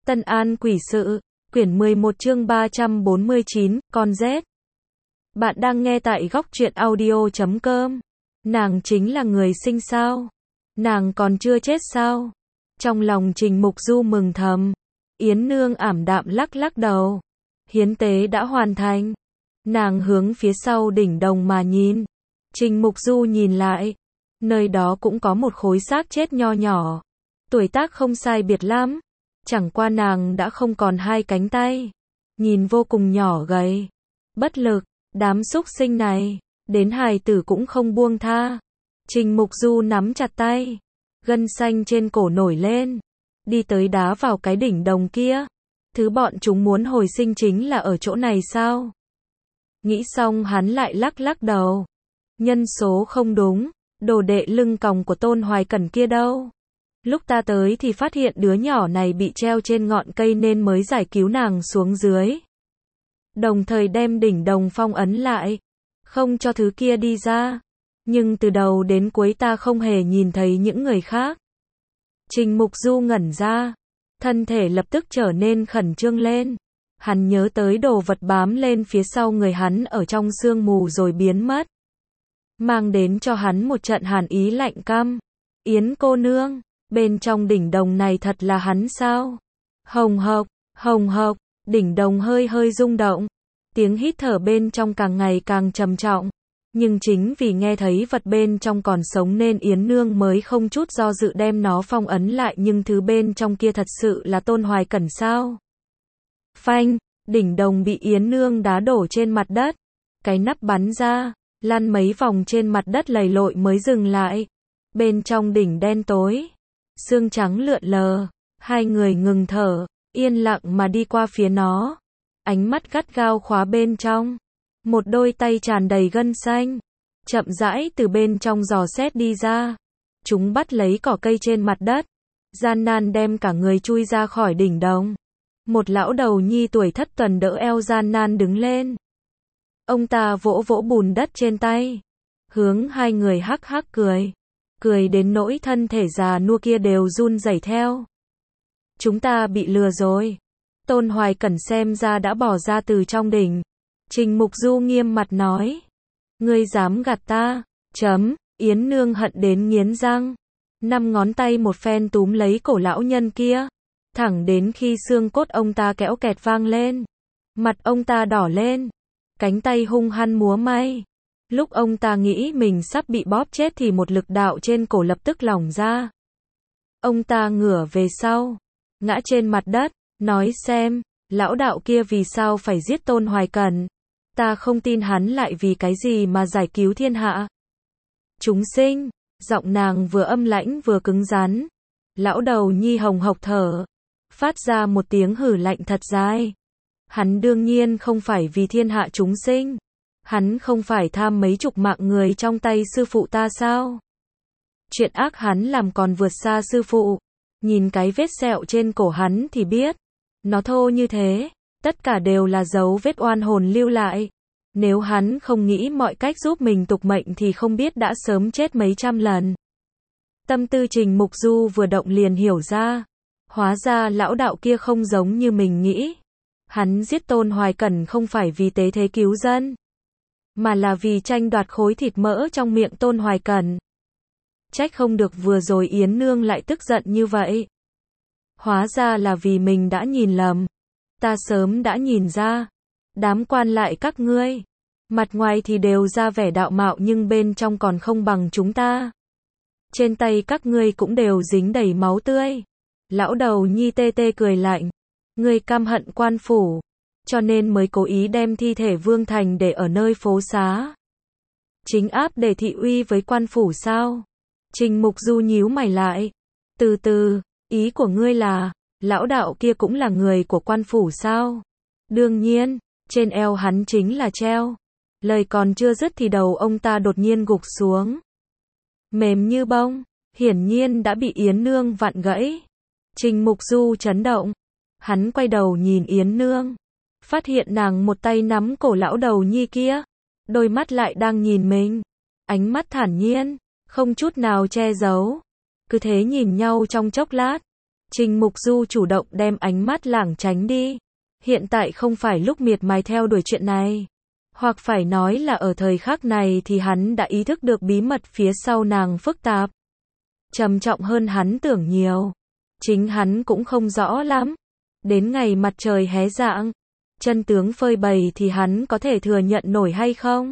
Tân An Quỷ Sự, quyển 11 chương 349, con rết. Bạn đang nghe tại góc truyện audio.com. Nàng chính là người sinh sao? Nàng còn chưa chết sao? Trong lòng Trình Mục Du mừng thầm. Yến Nương ảm đạm lắc lắc đầu. Hiến tế đã hoàn thành. Nàng hướng phía sau đỉnh đồng mà nhìn. Trình Mục Du nhìn lại. Nơi đó cũng có một khối xác chết nho nhỏ. Tuổi tác không sai biệt lắm. Chẳng qua nàng đã không còn hai cánh tay. Nhìn vô cùng nhỏ gầy. Bất lực, đám súc sinh này. Đến hài tử cũng không buông tha. Trình Mục Du nắm chặt tay. Gân xanh trên cổ nổi lên. Đi tới đá vào cái đỉnh đồng kia. Thứ bọn chúng muốn hồi sinh chính là ở chỗ này sao? Nghĩ xong hắn lại lắc lắc đầu. Nhân số không đúng. Đồ đệ lưng còng của Tôn Hoài Cẩn kia đâu? Lúc ta tới thì phát hiện đứa nhỏ này bị treo trên ngọn cây nên mới giải cứu nàng xuống dưới. Đồng thời đem đỉnh đồng phong ấn lại. Không cho thứ kia đi ra. Nhưng từ đầu đến cuối ta không hề nhìn thấy những người khác. Trình Mục Du ngẩn ra. Thân thể lập tức trở nên khẩn trương lên. Hắn nhớ tới đồ vật bám lên phía sau người hắn ở trong sương mù rồi biến mất. Mang đến cho hắn một trận hàn ý lạnh căm. Yến cô nương, bên trong đỉnh đồng này thật là hắn sao? Hồng hộc, đỉnh đồng hơi hơi rung động. Tiếng hít thở bên trong càng ngày càng trầm trọng. Nhưng chính vì nghe thấy vật bên trong còn sống nên Yến Nương mới không chút do dự đem nó phong ấn lại, nhưng thứ bên trong kia thật sự là Tôn Hoài Cẩn sao? Phanh, đỉnh đồng bị Yến Nương đá đổ trên mặt đất. Cái nắp bắn ra, lăn mấy vòng trên mặt đất lầy lội mới dừng lại. Bên trong đỉnh đen tối, sương trắng lượn lờ, hai người ngừng thở, yên lặng mà đi qua phía nó. Ánh mắt gắt gao khóa bên trong. Một đôi tay tràn đầy gân xanh, chậm rãi từ bên trong giò xét đi ra. Chúng bắt lấy cỏ cây trên mặt đất, gian nan đem cả người chui ra khỏi đỉnh đồng. Một lão đầu nhi tuổi thất tuần đỡ eo gian nan đứng lên. Ông ta vỗ vỗ bùn đất trên tay, hướng hai người hắc hắc cười. Cười đến nỗi thân thể già nua kia đều run rẩy theo. Chúng ta bị lừa rồi. Tôn Hoài Cẩn xem ra đã bỏ ra từ trong đỉnh. Trình Mục Du nghiêm mặt nói. Ngươi dám gạt ta? Yến Nương hận đến nghiến răng. 5 ngón tay một phen túm lấy cổ lão nhân kia. Thẳng đến khi xương cốt ông ta kéo kẹt vang lên. Mặt ông ta đỏ lên. Cánh tay hung hăng múa may. Lúc ông ta nghĩ mình sắp bị bóp chết thì một lực đạo trên cổ lập tức lỏng ra. Ông ta ngửa về sau, ngã trên mặt đất, nói xem, lão đạo kia vì sao phải giết Tôn Hoài Cẩn? Ta không tin hắn lại vì cái gì mà giải cứu thiên hạ. Chúng sinh, giọng nàng vừa âm lãnh vừa cứng rắn. Lão đầu nhi hồng hộc thở, phát ra một tiếng hử lạnh thật dài. Hắn đương nhiên không phải vì thiên hạ chúng sinh. Hắn không phải tham mấy chục mạng người trong tay sư phụ ta sao? Chuyện ác hắn làm còn vượt xa sư phụ. Nhìn cái vết sẹo trên cổ hắn thì biết. Nó thô như thế, tất cả đều là dấu vết oan hồn lưu lại. Nếu hắn không nghĩ mọi cách giúp mình tục mệnh thì không biết đã sớm chết mấy trăm lần. Tâm tư Trình Mục Du vừa động liền hiểu ra. Hóa ra lão đạo kia không giống như mình nghĩ. Hắn giết Tôn Hoài Cẩn không phải vì tế thế cứu dân, mà là vì tranh đoạt khối thịt mỡ trong miệng Tôn Hoài Cẩn. Trách không được vừa rồi Yến Nương lại tức giận như vậy. Hóa ra là vì mình đã nhìn lầm. Ta sớm đã nhìn ra. Đám quan lại các ngươi, mặt ngoài thì đều ra vẻ đạo mạo nhưng bên trong còn không bằng chúng ta. Trên tay các ngươi cũng đều dính đầy máu tươi. Lão đầu nhi tê tê cười lạnh. Ngươi căm hận quan phủ, cho nên mới cố ý đem thi thể Vương Thành để ở nơi phố xá. Chính áp để thị uy với quan phủ sao? Trình Mục Du nhíu mày lại. Từ từ, ý của ngươi là, lão đạo kia cũng là người của quan phủ sao? Đương nhiên, trên eo hắn chính là treo. Lời còn chưa dứt thì đầu ông ta đột nhiên gục xuống. Mềm như bông, hiển nhiên đã bị Yến Nương vặn gãy. Trình Mục Du chấn động. Hắn quay đầu nhìn Yến Nương. Phát hiện nàng một tay nắm cổ lão đầu nhi kia. Đôi mắt lại đang nhìn mình. Ánh mắt thản nhiên, không chút nào che giấu. Cứ thế nhìn nhau trong chốc lát. Trình Mục Du chủ động đem ánh mắt lảng tránh đi. Hiện tại không phải lúc miệt mài theo đuổi chuyện này. Hoặc phải nói là ở thời khắc này thì hắn đã ý thức được bí mật phía sau nàng phức tạp, trầm trọng hơn hắn tưởng nhiều. Chính hắn cũng không rõ lắm. Đến ngày mặt trời hé rạng, chân tướng phơi bày thì hắn có thể thừa nhận nổi hay không?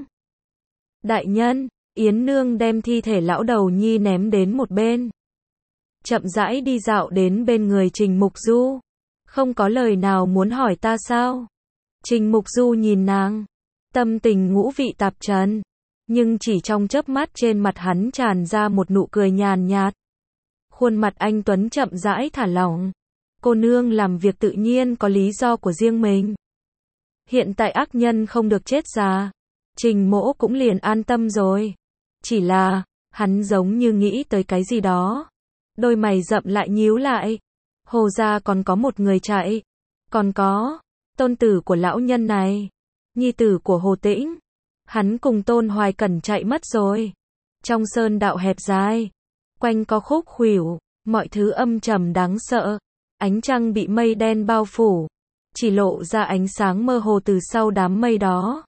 Đại nhân, Yến Nương đem thi thể lão đầu nhi ném đến một bên. Chậm rãi đi dạo đến bên người Trình Mục Du. Không có lời nào muốn hỏi ta sao? Trình Mục Du nhìn nàng, tâm tình ngũ vị tạp trần, nhưng chỉ trong chớp mắt trên mặt hắn tràn ra một nụ cười nhàn nhạt. Khuôn mặt anh tuấn chậm rãi thả lỏng. Cô nương làm việc tự nhiên có lý do của riêng mình. Hiện tại ác nhân không được chết già. Trình Mỗ cũng liền an tâm rồi. Chỉ là, hắn giống như nghĩ tới cái gì đó. Đôi mày rậm lại nhíu lại. Hồ gia còn có một người chạy. Còn có, tôn tử của lão nhân này. Nhi tử của Hồ Tĩnh. Hắn cùng Tôn Hoài Cẩn chạy mất rồi. Trong sơn đạo hẹp dài, quanh có khúc khuỷu, mọi thứ âm trầm đáng sợ. Ánh trăng bị mây đen bao phủ, chỉ lộ ra ánh sáng mơ hồ từ sau đám mây đó.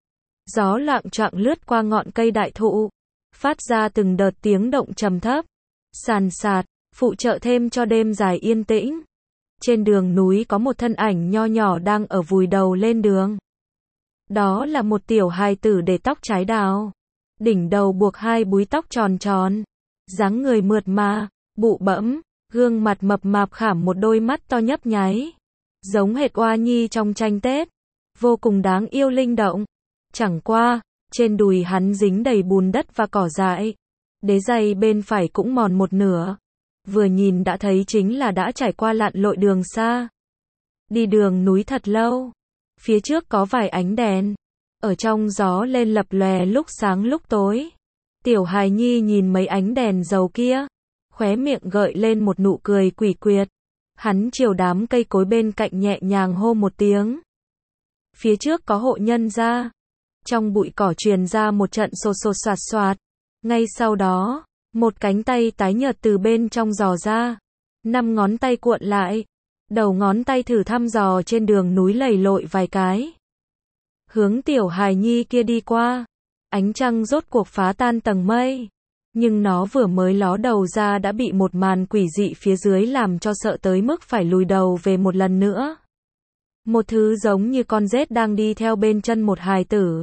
Gió loạng choạng lướt qua ngọn cây đại thụ, phát ra từng đợt tiếng động trầm thấp, sàn sạt, phụ trợ thêm cho đêm dài yên tĩnh. Trên đường núi có một thân ảnh nho nhỏ đang ở vùi đầu lên đường. Đó là một tiểu hài tử để tóc trái đào, đỉnh đầu buộc hai búi tóc tròn tròn, dáng người mượt mà, bụ bẫm, gương mặt mập mạp khảm một đôi mắt to nhấp nháy, giống hệt Oa Nhi trong tranh Tết, vô cùng đáng yêu linh động. Chẳng qua, trên đùi hắn dính đầy bùn đất và cỏ dại, đế giày bên phải cũng mòn một nửa, vừa nhìn đã thấy chính là đã trải qua lặn lội đường xa. Đi đường núi thật lâu, phía trước có vài ánh đèn, ở trong gió lên lập lòe lúc sáng lúc tối. Tiểu hài nhi nhìn mấy ánh đèn dầu kia, khóe miệng gợi lên một nụ cười quỷ quyệt. Hắn chiều đám cây cối bên cạnh nhẹ nhàng hô một tiếng. Phía trước có hộ nhân gia. Trong bụi cỏ truyền ra một trận xô xô xoạt xoạt. Ngay sau đó, một cánh tay tái nhợt từ bên trong giò ra. 5 ngón tay cuộn lại. Đầu ngón tay thử thăm dò trên đường núi lầy lội vài cái. Hướng tiểu hài nhi kia đi qua. Ánh trăng rốt cuộc phá tan tầng mây. Nhưng nó vừa mới ló đầu ra đã bị một màn quỷ dị phía dưới làm cho sợ tới mức phải lùi đầu về một lần nữa. Một thứ giống như con rết đang đi theo bên chân một hài tử.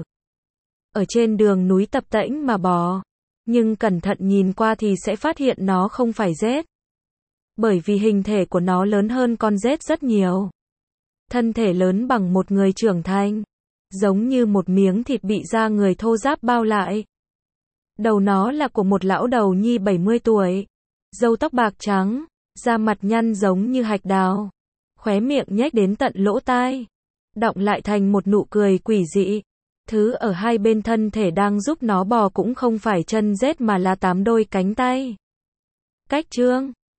Ở trên đường núi tập tễnh mà bò. Nhưng cẩn thận nhìn qua thì sẽ phát hiện nó không phải rết. Bởi vì hình thể của nó lớn hơn con rết rất nhiều. Thân thể lớn bằng một người trưởng thành. Giống như một miếng thịt bị da người thô ráp bao lại. Đầu nó là của một lão đầu nhi 70 tuổi. Râu tóc bạc trắng, da mặt nhăn giống như hạch đào. Khóe miệng nhếch đến tận lỗ tai. Đọng lại thành một nụ cười quỷ dị. Thứ ở hai bên thân thể đang giúp nó bò cũng không phải chân rết mà là 8 đôi cánh tay. Cách chương